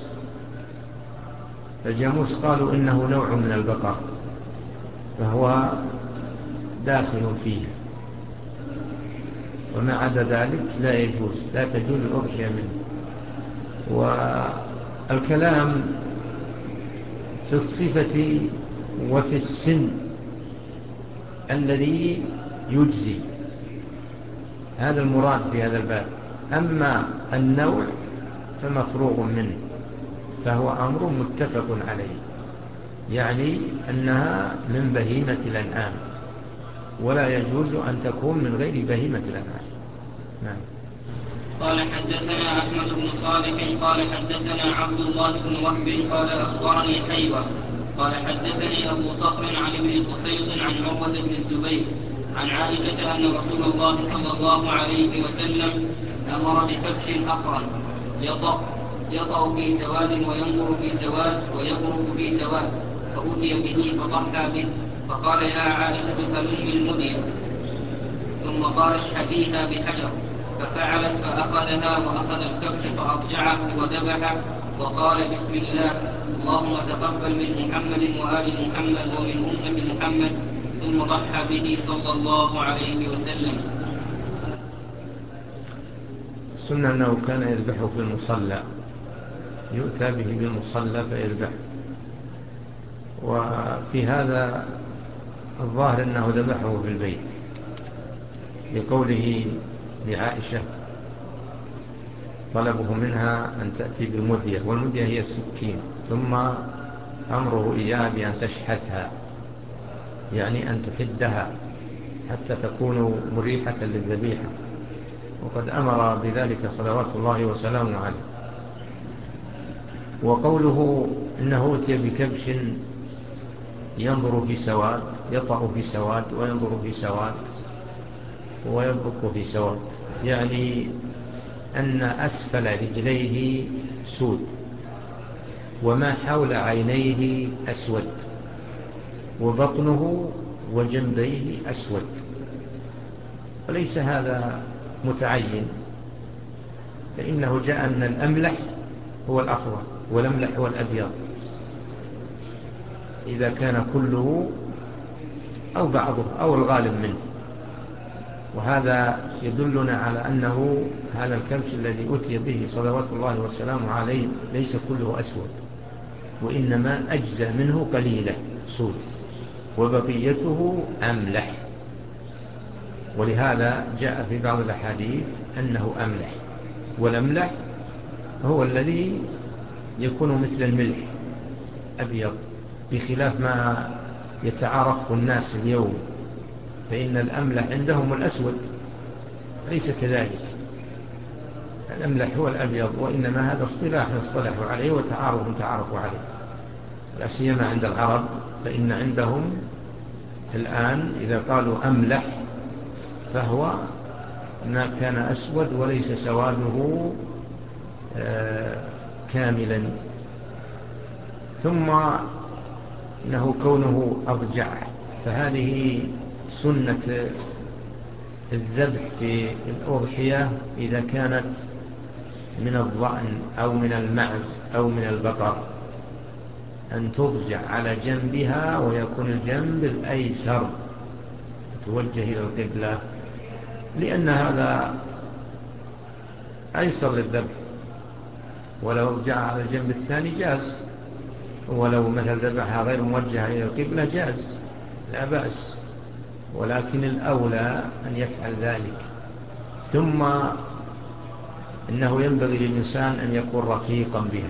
Speaker 2: الجاموس قالوا إنه نوع من البقر فهو داخل فيه، وما عدا ذلك لا يجوز لا تجوز الأضحية منه. والكلام في الصفة وفي السن الذي يجزي، هذا المراد في هذا الباب. أما النوع فمفروغ منه، فهو أمر متفق عليه، يعني أنها من بهيمة الأنعام ولا يجوز أن تكون من غير بهيمة الأنعام. نعم.
Speaker 1: قال حدثنا أحمد بن صالح قال حدثنا عبد الله بن وهب قال أخبرني حيوة قال حدثني أبو صخر عن ابن قسيط عن عروة بن الزبير عن عائشة أن رسول الله صلى الله عليه وسلم أمر بكبش أقرن يطأ يطأ في سواد وينظر في سواد ويغرق في سواد، فأتي به فضحى به، فقال يا عائشة فلم المدية، ثم قال اشحذيها بحجر، ففعلت فأخذها وأخذ الكبش فأرجعه وذبحه وقال بسم الله اللهم تقبل من محمد وآل محمد ومن أمة محمد، ثم ضحى به صلى الله عليه وسلم.
Speaker 2: السنة أنه كان يذبحه في المصلى، يؤتى به بالمصلى فيذبح. وفي هذا الظاهر أنه ذبحه في البيت لقوله لعائشة طلبه منها أن تأتي بالمدية، والمدية هي السكين، ثم أمره إياها بأن تشحثها، يعني أن تحدها حتى تكون مريحة للذبيحة، وقد أمر بذلك صلوات الله وسلامه عليه. وقوله إنه أتي بكبش ينظر في سواد، يطأ في سواد وينظر في سواد ويبرك في سواد، يعني أن أسفل رجليه سود وما حول عينيه أسود وبطنه وجنبيه أسود، وليس هذا متعين، فإنه جاء أن الأملح هو الأفضل والأملح هو الأبيض إذا كان كله أو بعضه أو الغالب منه. وهذا يدلنا على أنه هذا الكبش الذي أتي به صلوات الله وسلامه عليه ليس كله أسود، وإنما أجزى منه قليلة سود وبقيته أملح، ولهذا جاء في بعض الأحاديث أنه أملح، والأملح هو الذي يكون مثل الملح أبيض، بخلاف ما يتعارف الناس اليوم، فإن الأملح عندهم الأسود، ليس كذلك، الأملح هو الأبيض، وإنما هذا اصطلاح اصطلحوا عليه وتعارف تعارفوا عليه، لا سيما عند العرب، فإن عندهم الآن إذا قالوا أملح فهو ما كان أسود وليس سواده كاملا. ثم إنه كونه أضجع، فهذه سنة الذبح في الأضحية إذا كانت من الضأن أو من المعز أو من البقر، أن تضجع على جنبها ويكون الجنب الأيسر توجه إلى القبلة، لأن هذا أيسر للذبح، ولو جاء على الجنب الثاني جاز، ولو مثل ذبحها غير موجهة إلى القبلة جاز لا بأس، ولكن الأولى أن يفعل ذلك. ثم إنه ينبغي للإنسان أن يكون رفيقا بها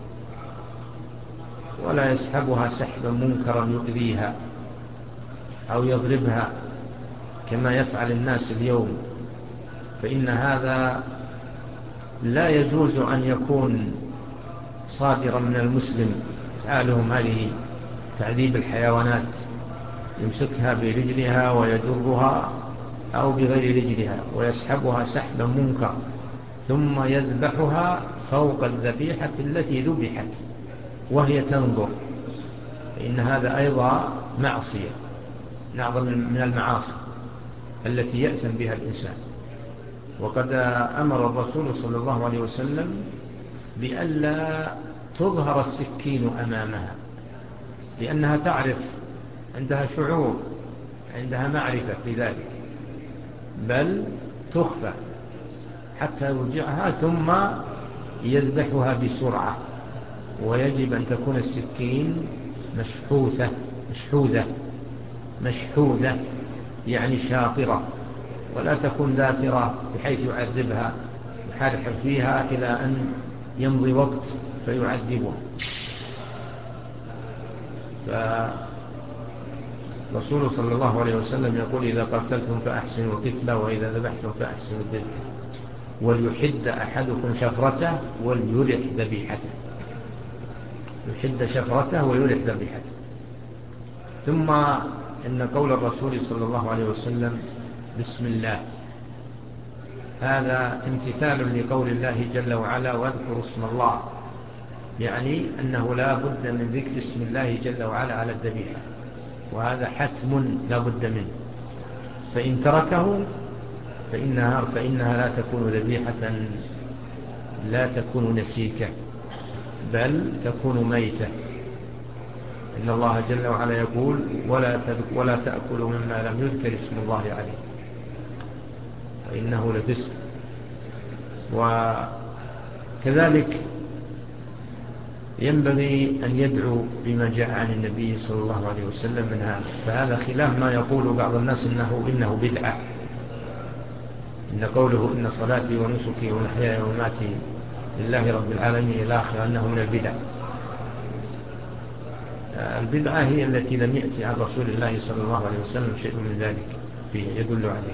Speaker 2: ولا يسحبها سحبا منكرا يؤذيها أو يضربها كما يفعل الناس اليوم، فإن هذا لا يجوز أن يكون صادرا من المسلم. فعلهم هذه تعذيب الحيوانات، يمسكها برجلها ويجرها أو بغير رجلها ويسحبها سحبا منكر ثم يذبحها فوق الذبيحة التي ذبحت وهي تنظر، فإن هذا أيضا معصية، نعظم من المعاصي التي يأثم بها الإنسان. وقد أمر الرسول صلى الله عليه وسلم بألا تظهر السكين أمامها، لأنها تعرف، عندها شعور، عندها معرفة في ذلك، بل تخفى حتى يرجعها ثم يذبحها بسرعة. ويجب أن تكون السكين مشحوثة مشحوذة مشحوذة يعني شاطرة، ولا تكون ذاترة بحيث يعذبها يحرحر فيها إلى أن يمضي وقت فيعذبه. فالرسول صلى الله عليه وسلم يقول: إذا قتلتم فأحسنوا القتلة وإذا ذبحتم فأحسنوا الذبح، وليحد أحدكم شفرته وليرح ذبيحته، يحد شفرته ويرح ذبيحته. ثم إن قول الرسول صلى الله عليه وسلم بسم الله، هذا امتثال لقول الله جل وعلا: واذكروا اسم الله، يعني أنه لا بد من ذكر اسم الله جل وعلا على الذبيحة، وهذا حتم لا بد منه. فإن تركه فإنها, فإنها لا تكون ذبيحة، لا تكون نسيكة، بل تكون ميتة. إن الله جل وعلا يقول: ولا, ولا تأكلوا مما لم يذكر اسم الله عليه فإنه لفسق. وكذلك ينبغي أن يدعو بما جاء عن النبي صلى الله عليه وسلم من هذا، فهذا خلاف ما يقول بعض الناس إنه, إنه بدعة، إن قوله إن صلاتي ونسكي ومحياي ومماتي لله رب العالمين إلى آخره أنه من البدع. البدعة هي التي لم يأتي عن رسول الله صلى الله عليه وسلم شيء من ذلك فيه يدل عليه.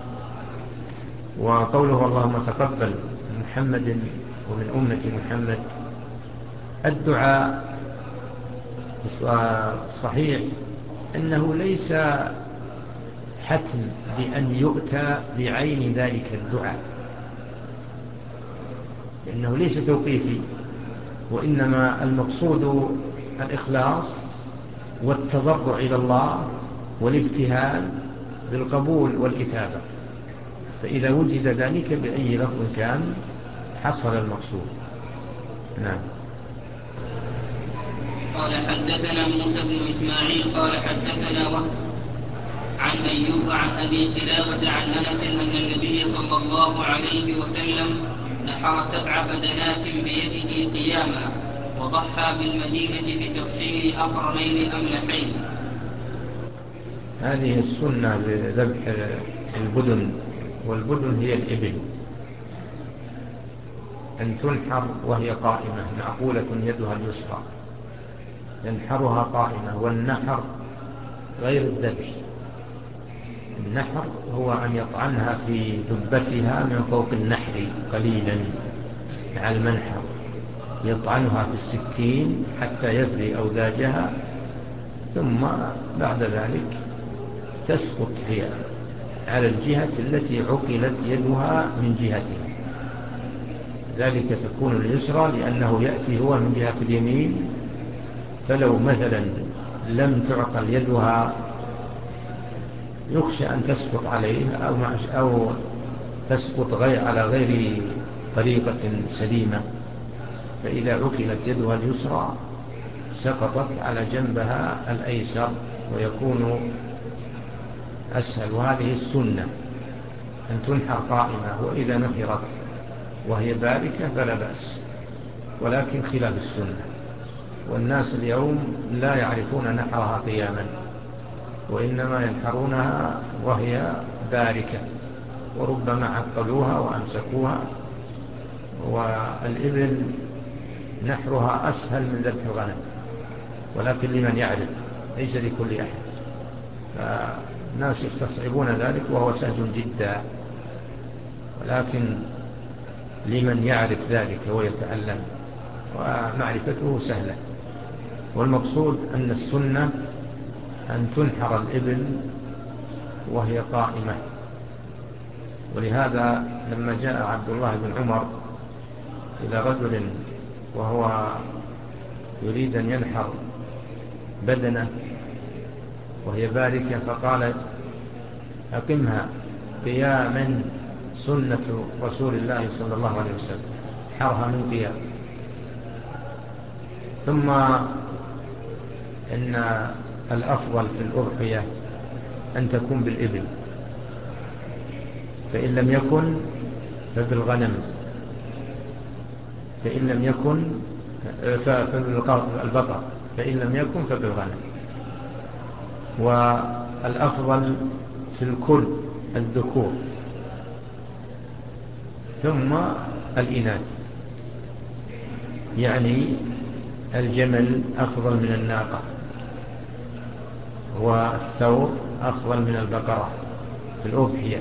Speaker 2: وقوله اللهم تقبل من محمد ومن أمة محمد، الدعاء الصحيح أنه ليس حتم بأن يؤتى بعين ذلك الدعاء، لأنه ليس توقيفي، وإنما المقصود الإخلاص والتضرع إلى الله والابتهال بالقبول والإثابة، فإذا وجد ذلك بأي لفظ كان حصل المقصود. نعم.
Speaker 1: قال حدثنا موسى بن إسماعيل قال حدثنا وهب عن أيوب عن أبي قلابة عن أنس أن النبي صلى الله عليه وسلم نحر سبع بدنات بيده قياما، وضحى بالمدينة بتفجير أقرنين أملحين.
Speaker 2: هذه السنة لذبح البدن، والبدن هي الإبل، أن تنحر وهي قائمة معقولة يدها اليسرى، ينحرها قائمة. والنحر غير الذبح، النحر هو أن يطعنها في دبتها من فوق النحر قليلا مع المنحر، يطعنها بالسكين حتى يفري أوداجها، ثم بعد ذلك تسقط هي على الجهة التي عقلت يدها من جهتها، ذلك تكون اليسرى لأنه يأتي هو من جهة اليمين، فلو مثلا لم تعقل يدها يخشى أن تسقط عليه أو, أو تسقط غير على غير طريقة سليمة، فإذا عقلت يدها اليسرى سقطت على جنبها الأيسر ويكون أسهل. وهذه السنة أن تنحر قائمة، وإذا نحرت وهي باركة فلا بأس، ولكن خلاف السنة. والناس اليوم لا يعرفون نحرها قياما، وإنما ينحرونها وهي باركة، وربما عقلوها وأمسكوها. والإبل نحرها أسهل من ذبح الغنم، ولكن لمن يعرف، ليس لكل أحد. فالناس يستصعبون ذلك وهو سهل جدا، ولكن لمن يعرف ذلك ويتعلم، ومعرفته سهلة. والمقصود أن السنة أن تنحر الإبل وهي قائمة. ولهذا لما جاء عبد الله بن عمر إلى رجل وهو يريد أن ينحر بدنه وهي باركة، فقال: أقمها قياما سنة رسول الله صلى الله عليه وسلم، حرها من قيام. ثم إن الأفضل في الأضحية أن تكون بالإبل، فإن لم يكن فبالغنم، فإن لم يكن فبالبقر، فإن لم يكن فبالغنم. والأفضل في الكل الذكور، ثم الإناث، يعني الجمل أفضل من الناقة، والثور أفضل من البقرة في الأضحية،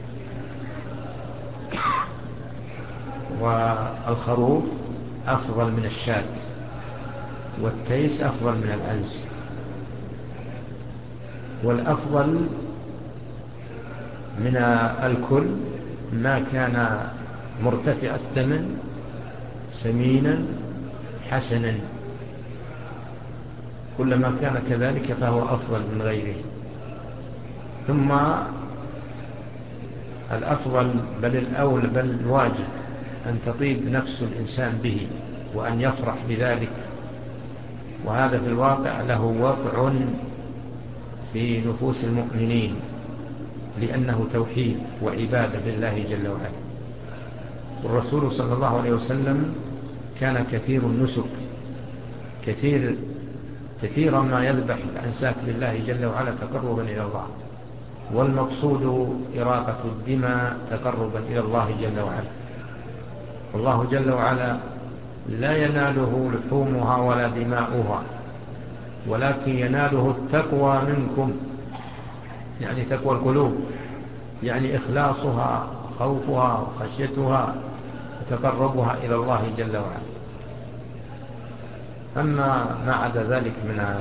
Speaker 2: والخروف أفضل من الشاة، والتيس أفضل من العنز. والأفضل من الكل ما كان مرتفع الثمن سمينا حسنا، كلما كان كذلك فهو أفضل من غيره. ثم الأفضل بل الأول بل الواجب أن تطيب نفس الإنسان به وأن يفرح بذلك، وهذا في الواقع له وقع في نفوس المؤمنين، لأنه توحيد وعبادة لله جل وعلا. والرسول صلى الله عليه وسلم كان كثير النسك، كثير كثيرا ما يذبح الأنساك لله جل وعلا تقربا إلى الله، والمقصود إراقة الدماء تقربا إلى الله جل وعلا. والله جل وعلا لا يناله لحومها ولا دماؤها، ولكن يناله التقوى منكم، يعني تقوى القلوب، يعني إخلاصها، خوفها وخشيتها وتقربها إلى الله جل وعلا. أما ما عدا ذلك من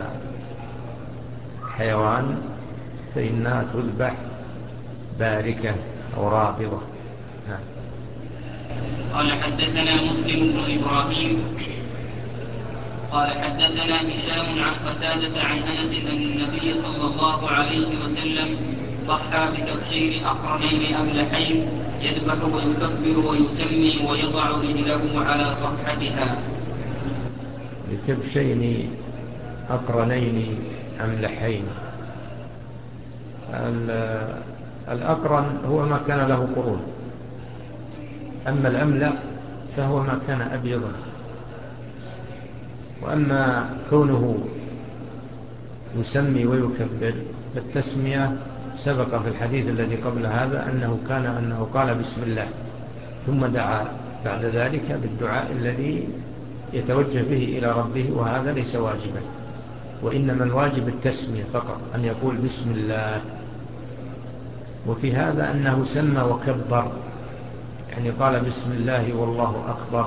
Speaker 2: الحيوان فإنها تذبح باركة أو رابضة. نعم.
Speaker 1: قال: حدثنا مسلم بن إبراهيم قال حدثنا هشام عن قتادة عن أنس أن النبي صلى الله عليه وسلم ضحى بتبشير أقرنين أملحين يذبح ويكبر ويسمي ويضع رجله على صفحتها.
Speaker 2: بكبشين أقرنين أملحين. الأقرن هو ما كان له قرون، أما الأملح فهو ما كان أبيضا. وأما كونه يسمي ويكبر بالتسمية سبق في الحديث الذي قبل هذا أنه كان أنه قال بسم الله ثم دعا بعد ذلك بالدعاء الذي يتوجه به إلى ربه، وهذا ليس واجبا، وإنما الواجب التسمية فقط، أن يقول بسم الله. وفي هذا أنه سمى وكبر، يعني قال بسم الله والله أكبر.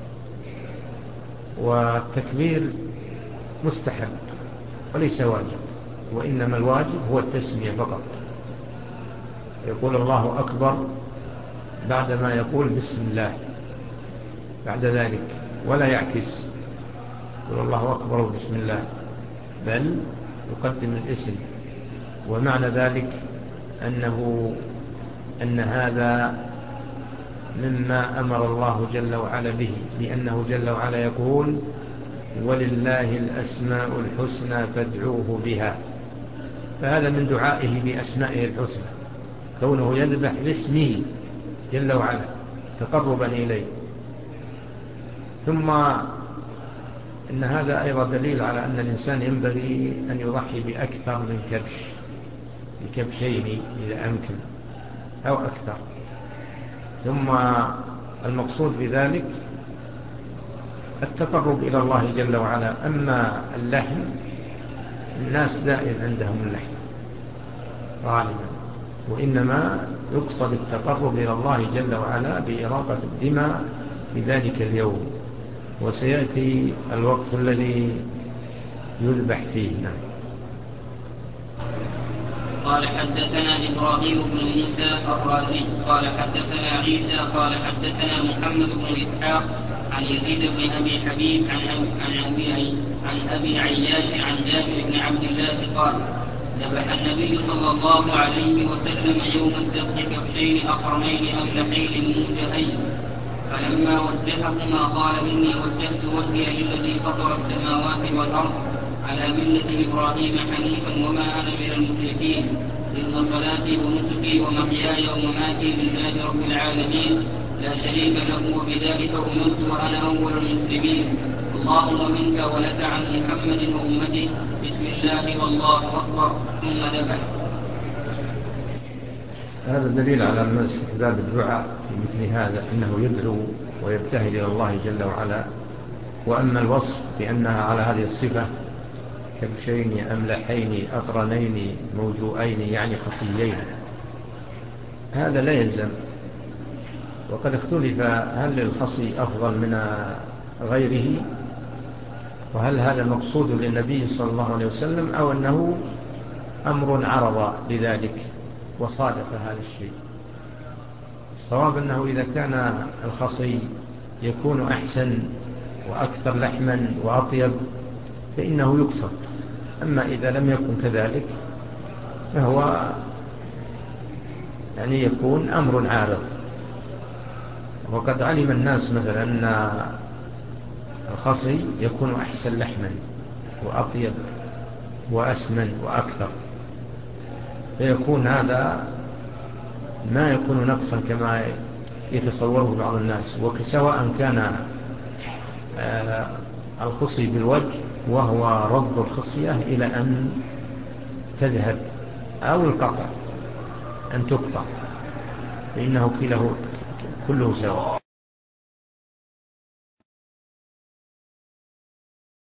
Speaker 2: والتكبير مستحب وليس واجب، وإنما الواجب هو التسمية فقط، يقول الله أكبر بعدما يقول بسم الله بعد ذلك، ولا يعكس يقول الله أكبر بسم الله، بل يقدم الاسم. ومعنى ذلك أنه أن هذا مما أمر الله جل وعلا به، لأنه جل وعلا يقول ولله الأسماء الحسنى فادعوه بها، فهذا من دعائه بأسمائه الحسنى، كونه يذبح باسمه جل وعلا تقربا إليه. ثم إن هذا أيضا دليل على أن الإنسان ينبغي أن يضحي بأكثر من كبش، بكبشين إذا أمكن أو أكثر. ثم المقصود بذلك التقرب إلى الله جل وعلا. أما اللحم الناس دائما عندهم اللحم غالبا، وإنما يقصد التقرب إلى الله جل وعلا بإراقة الدماء في ذلك اليوم، وسيأتي الوقت الذي يذبح فيه. نعم.
Speaker 1: قال حدثنا إبراهيم بن موسى الرازي قال حدثنا عيسى قال حدثنا محمد بن إسحاق عن يزيد بن أبي حبيب عن عن أبي عن أبي عياش عن جابر بن عبد الله قال ذبح النبي صلى الله عليه وسلم يوم الذبح كبشين أقرنين أملحين موجهين، فلما وجههما قال إني وجهت وجهي للذي فطر السماوات والأرض على ملة إبراهيم حنيفا وما أنا من المشركين، إن صلاتي ونسكي ومحياي ومماتي لله رب العالمين لا شريك له وبذلك أمرت وأنا أول المسلمين، اللهم منك ولك عن محمد وأمته بسم الله والله أكبر، ثم ذبح.
Speaker 2: هذا دليل على أن استحباب الدعاء في مثل هذا، إنه يدعو ويبتهل إلى الله جل وعلا. وأما الوصف بأنها على هذه الصفة كبشين أملحين أقرنين موجوئين يعني خصيين، هذا لا يلزم. وقد اختلف هل الخصي أفضل من غيره، وهل هذا مقصود للنبي صلى الله عليه وسلم أو أنه أمر عرض لذلك وصادف هذا الشيء. الصواب أنه إذا كان الخصي يكون أحسن وأكثر لحما وأطيب فإنه يقصد، أما إذا لم يكن كذلك فهو يعني يكون أمر عارض. وقد علم الناس مثلا أن الخصي يكون أحسن لحما وأطيب وأسمن وأكثر، فيكون هذا ما يكون نقصا كما يتصوره بعض الناس، وسواء كان الخصي بالوجه وهو رض الخصية إلى أن تذهب أو القطع أن تقطع، فإنه كله كله سواء.